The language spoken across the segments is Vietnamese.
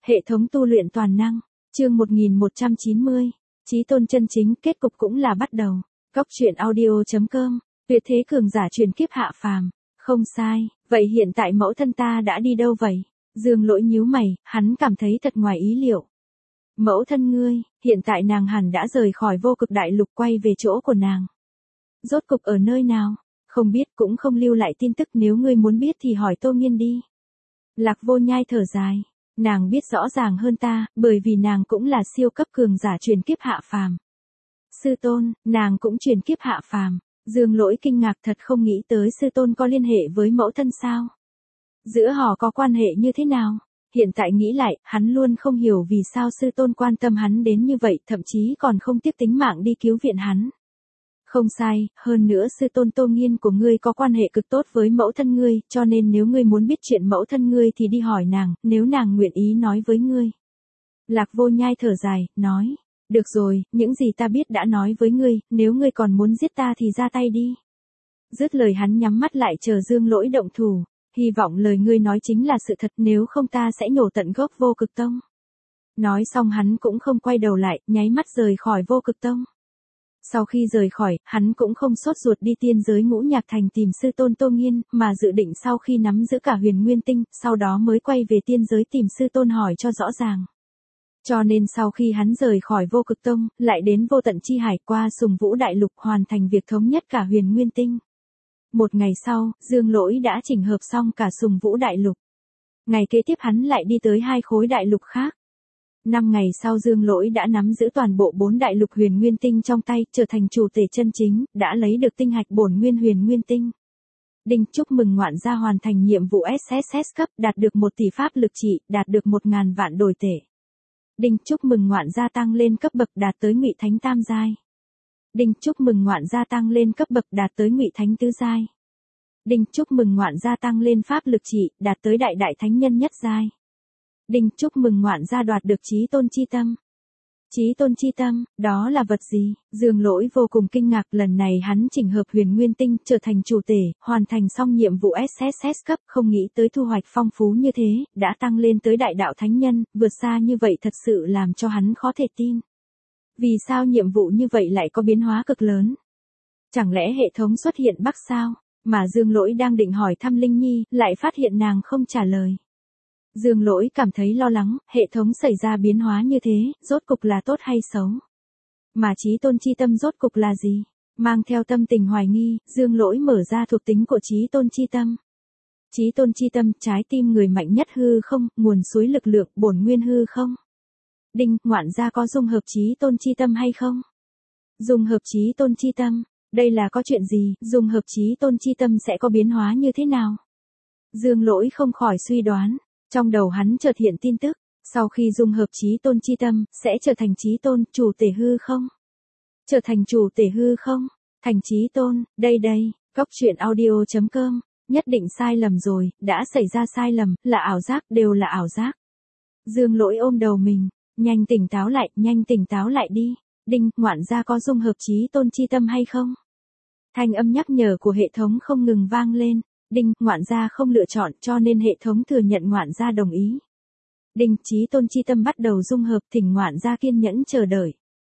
Hệ thống tu luyện toàn năng, chương 1190, chí tôn chân chính, kết cục cũng là bắt đầu. Góc truyện audio.com, tuyệt thế cường giả truyền kiếp hạ phàm. Không sai, vậy hiện tại mẫu thân ta đã đi đâu vậy? Dương Lỗi nhíu mày, hắn cảm thấy thật ngoài ý liệu. Mẫu thân ngươi, hiện tại nàng hẳn đã rời khỏi vô cực đại lục quay về chỗ của nàng. Rốt cục ở nơi nào? Không biết, cũng không lưu lại tin tức, nếu ngươi muốn biết thì hỏi Tô Nghiên đi. Lạc Vô Nhai thở dài. Nàng biết rõ ràng hơn ta, bởi vì nàng cũng là siêu cấp cường giả truyền kiếp hạ phàm. Sư tôn, nàng cũng truyền kiếp hạ phàm. Dương Lỗi kinh ngạc, thật không nghĩ tới sư tôn có liên hệ với mẫu thân sao. Giữa họ có quan hệ như thế nào? Hiện tại nghĩ lại, hắn luôn không hiểu vì sao sư tôn quan tâm hắn đến như vậy, thậm chí còn không tiếc tính mạng đi cứu viện hắn. Không sai, hơn nữa sư tôn Tô Nghiên của ngươi có quan hệ cực tốt với mẫu thân ngươi, cho nên nếu ngươi muốn biết chuyện mẫu thân ngươi thì đi hỏi nàng, nếu nàng nguyện ý nói với ngươi. Lạc Vô Nhai thở dài, nói, được rồi, những gì ta biết đã nói với ngươi, nếu ngươi còn muốn giết ta thì ra tay đi. Dứt lời hắn nhắm mắt lại chờ Dương Lỗi động thủ, hy vọng lời ngươi nói chính là sự thật, nếu không ta sẽ nhổ tận gốc Vô Cực Tông. Nói xong hắn cũng không quay đầu lại, nháy mắt rời khỏi Vô Cực Tông. Sau khi rời khỏi, hắn cũng không sốt ruột đi tiên giới Ngũ Nhạc Thành tìm sư tôn Tô Nghiên, mà dự định sau khi nắm giữ cả Huyền Nguyên Tinh, sau đó mới quay về tiên giới tìm sư tôn hỏi cho rõ ràng. Cho nên sau khi hắn rời khỏi Vô Cực Tông, lại đến Vô Tận Chi Hải qua Sùng Vũ Đại Lục hoàn thành việc thống nhất cả Huyền Nguyên Tinh. Một ngày sau, Dương Lỗi đã chỉnh hợp xong cả Sùng Vũ Đại Lục. Ngày kế tiếp hắn lại đi tới 2 khối đại lục khác. 5 ngày sau Dương Lỗi đã nắm giữ toàn bộ 4 đại lục Huyền Nguyên Tinh trong tay, trở thành chủ tể chân chính, đã lấy được tinh hạch bổn nguyên Huyền Nguyên Tinh. Đinh, chúc mừng ngoạn gia hoàn thành nhiệm vụ SSS cấp, đạt được 1 tỷ pháp lực trị, đạt được 1.000 vạn đổi tệ. Đinh, chúc mừng ngoạn gia tăng lên cấp bậc, đạt tới Ngụy Thánh Tam giai. Đinh, chúc mừng ngoạn gia tăng lên cấp bậc, đạt tới Ngụy Thánh Tứ giai. Đinh, chúc mừng ngoạn gia tăng lên pháp lực trị, đạt tới Đại Đại Thánh Nhân nhất giai. Đinh, chúc mừng ngoạn gia đoạt được chí tôn chi tâm. Chí tôn chi tâm, đó là vật gì? Dương Lỗi vô cùng kinh ngạc, lần này hắn chỉnh hợp Huyền Nguyên Tinh, trở thành chủ tể, hoàn thành xong nhiệm vụ SSS cấp, không nghĩ tới thu hoạch phong phú như thế, đã tăng lên tới Đại Đạo Thánh Nhân, vượt xa như vậy thật sự làm cho hắn khó thể tin. Vì sao nhiệm vụ như vậy lại có biến hóa cực lớn? Chẳng lẽ hệ thống xuất hiện bug sao? Mà Dương Lỗi đang định hỏi thăm Linh Nhi, lại phát hiện nàng không trả lời. Dương Lỗi cảm thấy lo lắng, hệ thống xảy ra biến hóa như thế, rốt cục là tốt hay xấu? Mà chí tôn chi tâm rốt cục là gì? Mang theo tâm tình hoài nghi, Dương Lỗi mở ra thuộc tính của chí tôn chi tâm. Chí tôn chi tâm, trái tim người mạnh nhất hư không, nguồn suối lực lượng, bổn nguyên hư không. Đinh, ngoạn gia có dung hợp chí tôn chi tâm hay không? Dung hợp chí tôn chi tâm, đây là có chuyện gì, dung hợp chí tôn chi tâm sẽ có biến hóa như thế nào? Dương Lỗi không khỏi suy đoán. Trong đầu hắn chợt hiện tin tức, sau khi dung hợp chí tôn chi tâm, sẽ trở thành chí tôn, chủ tể hư không? Trở thành chủ tể hư không? Thành chí tôn, đây, góc truyện audio.com, nhất định sai lầm rồi, đã xảy ra sai lầm, là ảo giác, đều là ảo giác. Dương Lỗi ôm đầu mình, nhanh tỉnh táo lại đi. Đinh, ngoạn gia có dung hợp chí tôn chi tâm hay không? Thanh âm nhắc nhở của hệ thống không ngừng vang lên. Đinh, ngoạn gia không lựa chọn, cho nên hệ thống thừa nhận ngoạn gia đồng ý. Đinh, chí tôn chi tâm bắt đầu dung hợp, thỉnh ngoạn gia kiên nhẫn chờ đợi.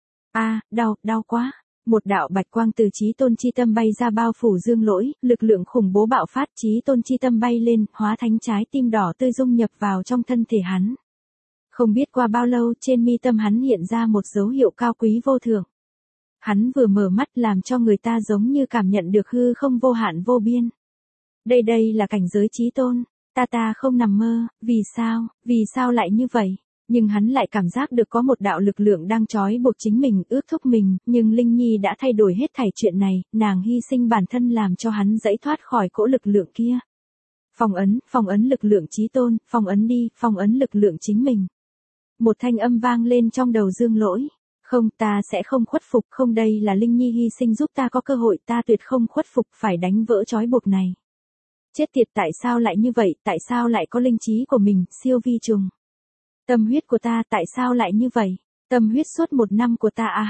Đau quá. Một đạo bạch quang từ chí tôn chi tâm bay ra bao phủ Dương Lỗi, lực lượng khủng bố bạo phát, chí tôn chi tâm bay lên, hóa thành trái tim đỏ tươi dung nhập vào trong thân thể hắn. Không biết qua bao lâu, trên mi tâm hắn hiện ra một dấu hiệu cao quý vô thượng. Hắn vừa mở mắt làm cho người ta giống như cảm nhận được hư không vô hạn vô biên. Đây là cảnh giới chí tôn, ta không nằm mơ, vì sao lại như vậy? Nhưng hắn lại cảm giác được có một đạo lực lượng đang trói buộc chính mình, ước thúc mình, nhưng Linh Nhi đã thay đổi hết thảy chuyện này, nàng hy sinh bản thân làm cho hắn dãy thoát khỏi cỗ lực lượng kia. Phong ấn lực lượng chí tôn, phong ấn lực lượng chính mình. Một thanh âm vang lên trong đầu Dương Lỗi. Không, ta sẽ không khuất phục, không, đây là Linh Nhi hy sinh giúp ta có cơ hội, ta tuyệt không khuất phục, phải đánh vỡ trói buộc này. Chết tiệt, tại sao lại như vậy, tại sao lại có linh trí của mình, siêu vi trùng. Tâm huyết của ta, tại sao lại như vậy, tâm huyết suốt 1 năm của ta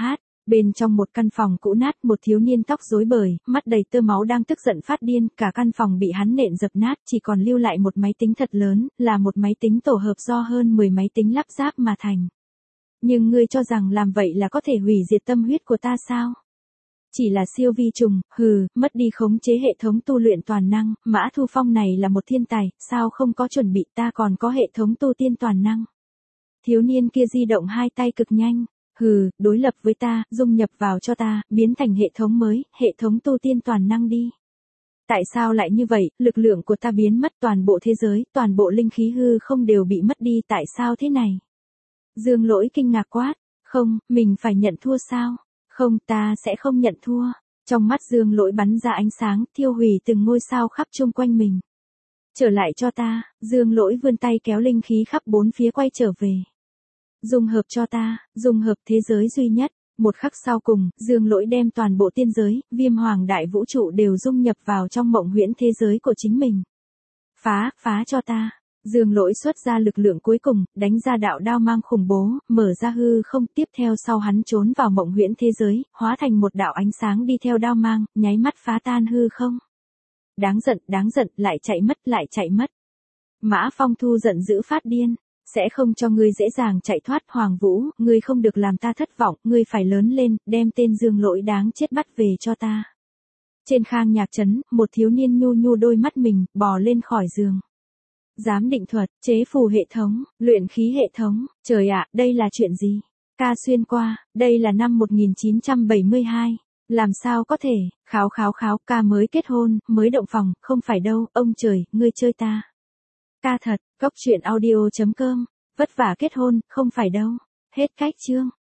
Bên trong một căn phòng cũ nát, một thiếu niên tóc rối bời, mắt đầy tơ máu đang tức giận phát điên, cả căn phòng bị hắn nện dập nát, chỉ còn lưu lại một máy tính thật lớn, là một máy tính tổ hợp do hơn 10 máy tính lắp ráp mà thành. Nhưng ngươi cho rằng làm vậy là có thể hủy diệt tâm huyết của ta sao? Chỉ là siêu vi trùng, mất đi khống chế hệ thống tu luyện toàn năng, Mã Thu Phong này là một thiên tài, sao không có chuẩn bị, ta còn có hệ thống tu tiên toàn năng. Thiếu niên kia di động hai tay cực nhanh, đối lập với ta, dung nhập vào cho ta, biến thành hệ thống mới, hệ thống tu tiên toàn năng đi. Tại sao lại như vậy, lực lượng của ta biến mất, toàn bộ thế giới, toàn bộ linh khí hư không đều bị mất đi, tại sao thế này? Dương Lỗi kinh ngạc quát, không, mình phải nhận thua sao? Không, ta sẽ không nhận thua. Trong mắt Dương Lỗi bắn ra ánh sáng, thiêu hủy từng ngôi sao khắp chung quanh mình. Trở lại cho ta, Dương Lỗi vươn tay kéo linh khí khắp bốn phía quay trở về. Dung hợp cho ta, dung hợp thế giới duy nhất. Một khắc sau cùng, Dương Lỗi đem toàn bộ tiên giới, Viêm Hoàng đại vũ trụ đều dung nhập vào trong mộng huyễn thế giới của chính mình. Phá cho ta. Dương Lỗi xuất ra lực lượng cuối cùng, đánh ra đạo đao mang khủng bố, mở ra hư không, tiếp theo sau hắn trốn vào mộng huyễn thế giới, hóa thành một đạo ánh sáng đi theo đao mang, nháy mắt phá tan hư không. Đáng giận, lại chạy mất. Mã Phong Thu giận dữ phát điên, sẽ không cho ngươi dễ dàng chạy thoát. Hoàng Vũ, ngươi không được làm ta thất vọng, ngươi phải lớn lên, đem tên Dương Lỗi đáng chết bắt về cho ta. Trên Khang Nhạc trấn, một thiếu niên nhu đôi mắt mình, bò lên khỏi giường. Giám định thuật, chế phù hệ thống, luyện khí hệ thống, trời ạ, đây là chuyện gì? Ca xuyên qua, đây là năm 1972, làm sao có thể, kháo, ca mới kết hôn, mới động phòng, không phải đâu, ông trời, ngươi chơi ta. Ca thật, góc truyện audio.com, vất vả kết hôn, không phải đâu, hết cách chương.